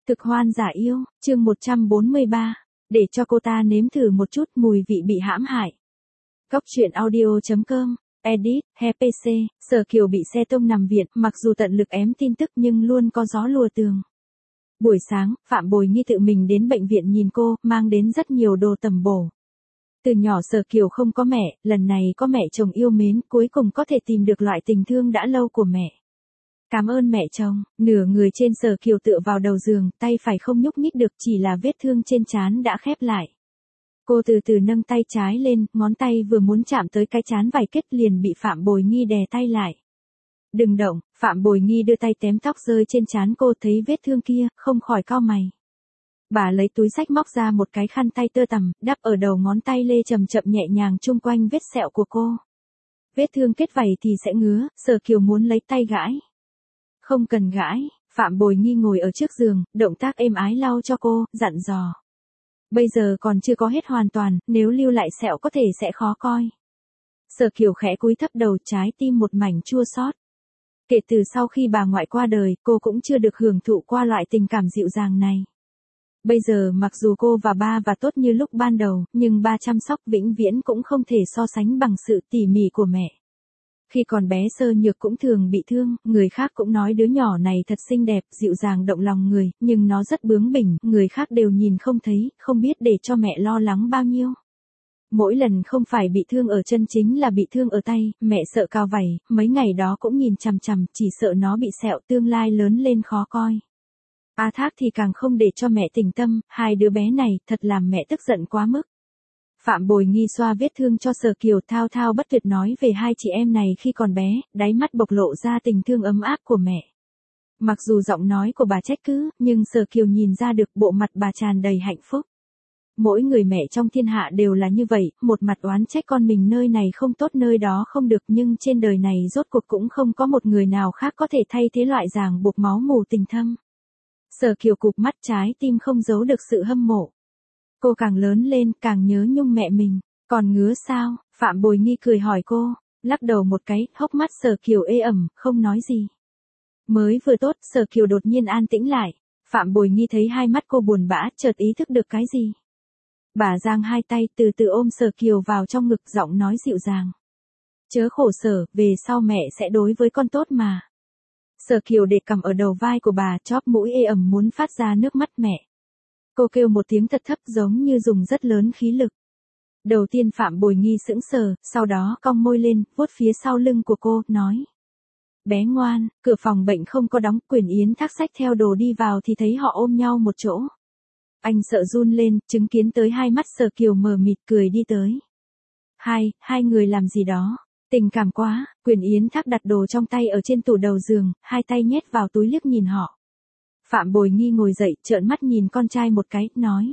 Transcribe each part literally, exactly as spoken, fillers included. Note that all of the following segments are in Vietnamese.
Cực hoan giả yêu, chương một trăm bốn mươi ba, để cho cô ta nếm thử một chút mùi vị bị hãm hại. Cóc truyện audio chấm com, edit, he pê xê, Sở Kiều bị xe tông nằm viện, mặc dù tận lực ém tin tức nhưng luôn có gió lùa tường. Buổi sáng, Phạm Bồi Nghi tự mình đến bệnh viện nhìn cô, mang đến rất nhiều đồ tầm bổ. Từ nhỏ Sở Kiều không có mẹ, lần này có mẹ chồng yêu mến, cuối cùng có thể tìm được loại tình thương đã lâu của mẹ. Cảm ơn mẹ chồng, nửa người trên Sở Kiều tựa vào đầu giường, tay phải không nhúc nhích được, chỉ là vết thương trên trán đã khép lại. Cô từ từ nâng tay trái lên, ngón tay vừa muốn chạm tới cái trán vài kết liền bị Phạm Bồi Nghi đè tay lại. Đừng động, Phạm Bồi Nghi đưa tay tém tóc rơi trên trán cô, thấy vết thương kia, không khỏi cau mày. Bà lấy túi xách móc ra một cái khăn tay tơ tằm, đắp ở đầu ngón tay lê chậm chậm nhẹ nhàng chung quanh vết sẹo của cô. Vết thương kết vảy thì sẽ ngứa, Sở Kiều muốn lấy tay gãi. Không cần gãi, Phạm Bồi Nghi ngồi ở trước giường, động tác êm ái lau cho cô, dặn dò. Bây giờ còn chưa có hết hoàn toàn, nếu lưu lại sẹo có thể sẽ khó coi. Sở Kiều khẽ cúi thấp đầu, trái tim một mảnh chua xót. Kể từ sau khi bà ngoại qua đời, cô cũng chưa được hưởng thụ qua loại tình cảm dịu dàng này. Bây giờ mặc dù cô và ba và tốt như lúc ban đầu, nhưng ba chăm sóc vĩnh viễn cũng không thể so sánh bằng sự tỉ mỉ của mẹ. Khi còn bé Sơ Nhược cũng thường bị thương, người khác cũng nói đứa nhỏ này thật xinh đẹp, dịu dàng động lòng người, nhưng nó rất bướng bỉnh, người khác đều nhìn không thấy, không biết để cho mẹ lo lắng bao nhiêu. Mỗi lần không phải bị thương ở chân chính là bị thương ở tay, mẹ sợ cao vảy, mấy ngày đó cũng nhìn chằm chằm, chỉ sợ nó bị sẹo tương lai lớn lên khó coi. A Thác thì càng không để cho mẹ tỉnh tâm, hai đứa bé này thật làm mẹ tức giận quá mức. Phạm Bồi Nghi xoa vết thương cho Sở Kiều, thao thao bất tuyệt nói về hai chị em này khi còn bé, đáy mắt bộc lộ ra tình thương ấm áp của mẹ. Mặc dù giọng nói của bà trách cứ, nhưng Sở Kiều nhìn ra được bộ mặt bà tràn đầy hạnh phúc. Mỗi người mẹ trong thiên hạ đều là như vậy, một mặt oán trách con mình nơi này không tốt nơi đó không được, nhưng trên đời này rốt cuộc cũng không có một người nào khác có thể thay thế loại ràng buộc máu mù tình thâm. Sở Kiều cụp mắt, trái tim không giấu được sự hâm mộ. Cô càng lớn lên, càng nhớ nhung mẹ mình. Còn ngứa sao? Phạm Bồi Nghi cười hỏi cô, lắc đầu một cái, hốc mắt Sở Kiều ê ẩm, không nói gì. Mới vừa tốt, Sở Kiều đột nhiên an tĩnh lại. Phạm Bồi Nghi thấy hai mắt cô buồn bã, chợt ý thức được cái gì. Bà giang hai tay, từ từ ôm Sở Kiều vào trong ngực, giọng nói dịu dàng. Chớ khổ sở, về sau mẹ sẽ đối với con tốt mà. Sở Kiều để cằm ở đầu vai của bà, chóp mũi ê ẩm muốn phát ra nước mắt mẹ. Cô kêu một tiếng thật thấp giống như dùng rất lớn khí lực. Đầu tiên Phạm Bồi Nghi sững sờ, sau đó cong môi lên, vuốt phía sau lưng của cô, nói. Bé ngoan, cửa phòng bệnh không có đóng, Quyền Yến Thác xách theo đồ đi vào thì thấy họ ôm nhau một chỗ. Anh sợ run lên, chứng kiến tới hai mắt Sở Kiều mờ mịt, cười đi tới. Hai, hai người làm gì đó? Tình cảm quá, Quyền Yến Thác đặt đồ trong tay ở trên tủ đầu giường, hai tay nhét vào túi liếc nhìn họ. Phạm Bồi Nghi ngồi dậy, trợn mắt nhìn con trai một cái, nói.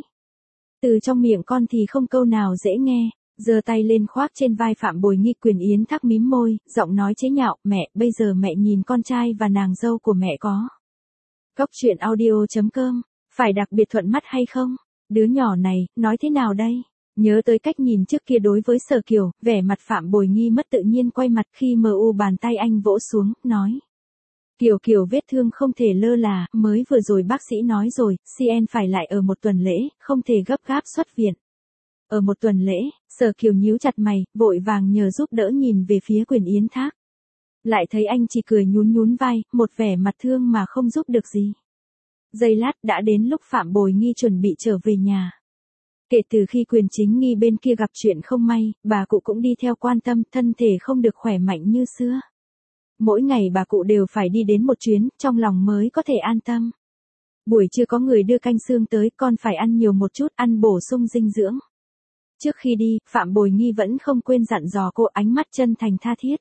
Từ trong miệng con thì không câu nào dễ nghe, giơ tay lên khoác trên vai Phạm Bồi Nghi. Quyền Yến Thác mím môi, giọng nói chế nhạo, mẹ, bây giờ mẹ nhìn con trai và nàng dâu của mẹ có. Cóc truyện audio chấm com, phải đặc biệt thuận mắt hay không? Đứa nhỏ này, nói thế nào đây? Nhớ tới cách nhìn trước kia đối với Sở Kiều, vẻ mặt Phạm Bồi Nghi mất tự nhiên quay mặt khi mờ u bàn tay anh vỗ xuống, nói. Kiều Kiều vết thương không thể lơ là, mới vừa rồi bác sĩ nói rồi, xê en phải lại ở một tuần lễ, không thể gấp gáp xuất viện. Ở một tuần lễ, Sở Kiều nhíu chặt mày, vội vàng nhờ giúp đỡ nhìn về phía Quyền Yến Thác. Lại thấy anh chỉ cười nhún nhún vai, một vẻ mặt thương mà không giúp được gì. Giây lát đã đến lúc Phạm Bồi Nghi chuẩn bị trở về nhà. Kể từ khi Quyền Chính Nghi bên kia gặp chuyện không may, bà cụ cũng đi theo quan tâm, thân thể không được khỏe mạnh như xưa. Mỗi ngày bà cụ đều phải đi đến một chuyến, trong lòng mới có thể an tâm. Buổi trưa có người đưa canh xương tới, con phải ăn nhiều một chút, ăn bổ sung dinh dưỡng. Trước khi đi, Phạm Bồi Nghi vẫn không quên dặn dò cô, ánh mắt chân thành tha thiết.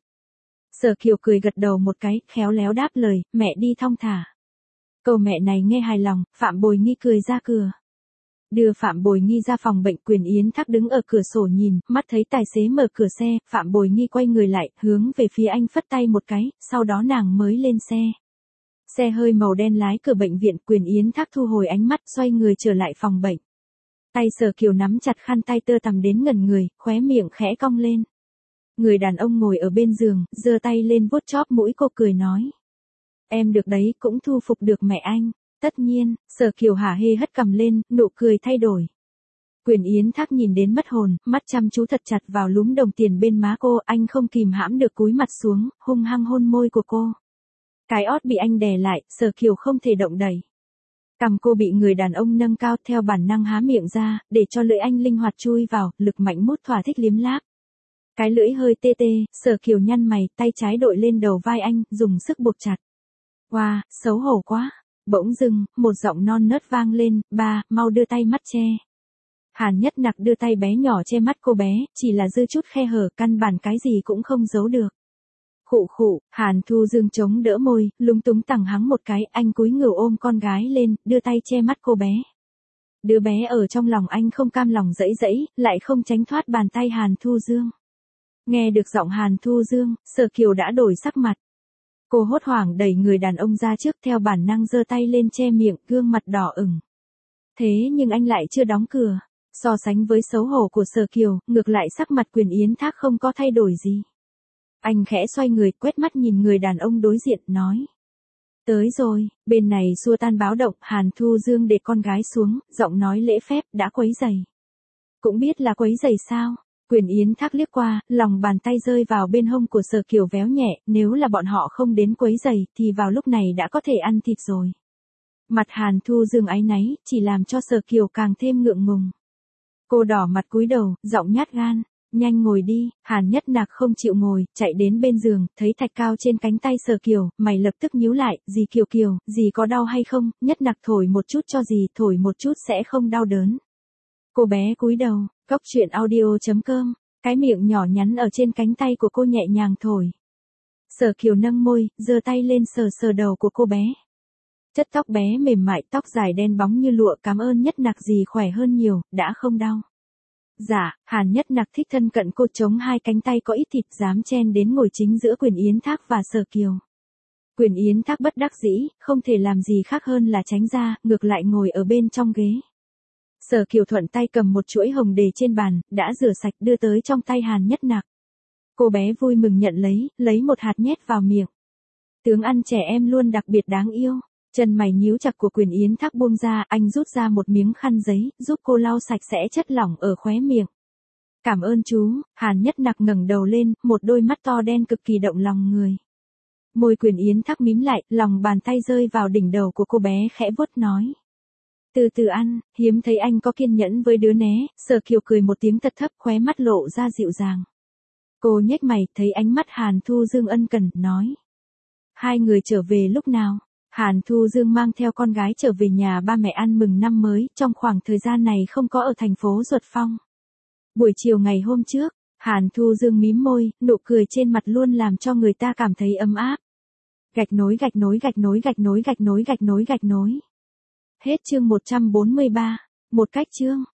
Sở Kiều cười gật đầu một cái, khéo léo đáp lời, mẹ đi thong thả. Câu mẹ này nghe hài lòng, Phạm Bồi Nghi cười ra cửa. Đưa Phạm Bồi Nghi ra phòng bệnh, Quyền Yến Thác đứng ở cửa sổ nhìn, mắt thấy tài xế mở cửa xe, Phạm Bồi Nghi quay người lại, hướng về phía anh phất tay một cái, sau đó nàng mới lên xe. Xe hơi màu đen lái cửa bệnh viện, Quyền Yến Thác thu hồi ánh mắt, xoay người trở lại phòng bệnh. Tay Sở Kiều nắm chặt khăn tay tơ tằm đến ngẩn người, khóe miệng khẽ cong lên. Người đàn ông ngồi ở bên giường, giơ tay lên vuốt chóp mũi cô, cười nói. Em được đấy, cũng thu phục được mẹ anh. Tất nhiên, Sở Kiều hả hê hất cằm lên, nụ cười thay đổi. Quyền Yến Thác nhìn đến mất hồn, mắt chăm chú thật chặt vào lúm đồng tiền bên má cô, anh không kìm hãm được cúi mặt xuống, hung hăng hôn môi của cô. Cái ót bị anh đè lại, Sở Kiều không thể động đậy. Cằm cô bị người đàn ông nâng cao, theo bản năng há miệng ra, để cho lưỡi anh linh hoạt chui vào, lực mạnh mút thỏa thích liếm láp. Cái lưỡi hơi tê tê, Sở Kiều nhăn mày, tay trái đội lên đầu vai anh, dùng sức buộc chặt. Wow, xấu hổ quá. Bỗng dưng, một giọng non nớt vang lên, ba, mau đưa tay mắt che. Hàn Nhất Nặc đưa tay bé nhỏ che mắt cô bé, chỉ là dư chút khe hở, căn bản cái gì cũng không giấu được. Khụ khụ, Hàn Thu Dương chống đỡ môi, lúng túng tằng hắng một cái, anh cúi ngửa ôm con gái lên, đưa tay che mắt cô bé. Đứa bé ở trong lòng anh không cam lòng dẫy dẫy, lại không tránh thoát bàn tay Hàn Thu Dương. Nghe được giọng Hàn Thu Dương, Sở Kiều đã đổi sắc mặt. Cô hốt hoảng đẩy người đàn ông ra trước, theo bản năng giơ tay lên che miệng, gương mặt đỏ ửng. Thế nhưng anh lại chưa đóng cửa. So sánh với xấu hổ của Sở Kiều, ngược lại sắc mặt Quyền Yến Thác không có thay đổi gì. Anh khẽ xoay người, quét mắt nhìn người đàn ông đối diện, nói. Tới rồi, bên này xua tan báo động, Hàn Thu Dương để con gái xuống, giọng nói lễ phép, đã quấy rầy. Cũng biết là quấy rầy sao? Quyền Yến Thác liếc qua, lòng bàn tay rơi vào bên hông của Sở Kiều véo nhẹ, nếu là bọn họ không đến quấy rầy, thì vào lúc này đã có thể ăn thịt rồi. Mặt Hàn Thu Dương áy náy, chỉ làm cho Sở Kiều càng thêm ngượng ngùng. Cô đỏ mặt cúi đầu, giọng nhát gan, nhanh ngồi đi. Hàn Nhất Nặc không chịu ngồi, chạy đến bên giường, thấy thạch cao trên cánh tay Sở Kiều, mày lập tức nhíu lại, dì Kiều Kiều, dì có đau hay không? Nhất Nặc thổi một chút cho dì, thổi một chút sẽ không đau đớn. Cô bé cúi đầu, Cóc truyện audio chấm com, cái miệng nhỏ nhắn ở trên cánh tay của cô nhẹ nhàng thổi. Sở Kiều nâng môi, giơ tay lên sờ sờ đầu của cô bé. Chất tóc bé mềm mại, tóc dài đen bóng như lụa, cảm ơn Nhất Nặc, dì khỏe hơn nhiều, đã không đau. Dạ, Hàn Nhất Nặc thích thân cận cô, chống hai cánh tay có ít thịt, dám chen đến ngồi chính giữa Quyền Yến Thác và Sở Kiều. Quyền Yến Thác bất đắc dĩ, không thể làm gì khác hơn là tránh ra, ngược lại ngồi ở bên trong ghế. Sở Kiều thuận tay cầm một chuỗi hồng đề trên bàn, đã rửa sạch, đưa tới trong tay Hàn Nhất Nặc. Cô bé vui mừng nhận lấy, lấy một hạt nhét vào miệng. Tướng ăn trẻ em luôn đặc biệt đáng yêu. Chân mày nhíu chặt của Quyền Yến Thác buông ra, anh rút ra một miếng khăn giấy, giúp cô lau sạch sẽ chất lỏng ở khóe miệng. Cảm ơn chú. Hàn Nhất Nặc ngẩng đầu lên, một đôi mắt to đen cực kỳ động lòng người. Môi Quyền Yến Thác mím lại, lòng bàn tay rơi vào đỉnh đầu của cô bé, khẽ vuốt nói. Từ từ ăn, hiếm thấy anh có kiên nhẫn với đứa né. Sở Kiều cười một tiếng thật thấp, khóe mắt lộ ra dịu dàng. Cô nhếch mày, thấy ánh mắt Hàn Thu Dương ân cần, nói. Hai người trở về lúc nào? Hàn Thu Dương mang theo con gái trở về nhà ba mẹ ăn mừng năm mới, trong khoảng thời gian này không có ở thành phố Duật Phong. Buổi chiều ngày hôm trước, Hàn Thu Dương mím môi, nụ cười trên mặt luôn làm cho người ta cảm thấy ấm áp. Gạch nối gạch nối gạch nối gạch nối gạch nối gạch nối gạch nối. Hết chương một trăm bốn mươi ba. Một cách chương.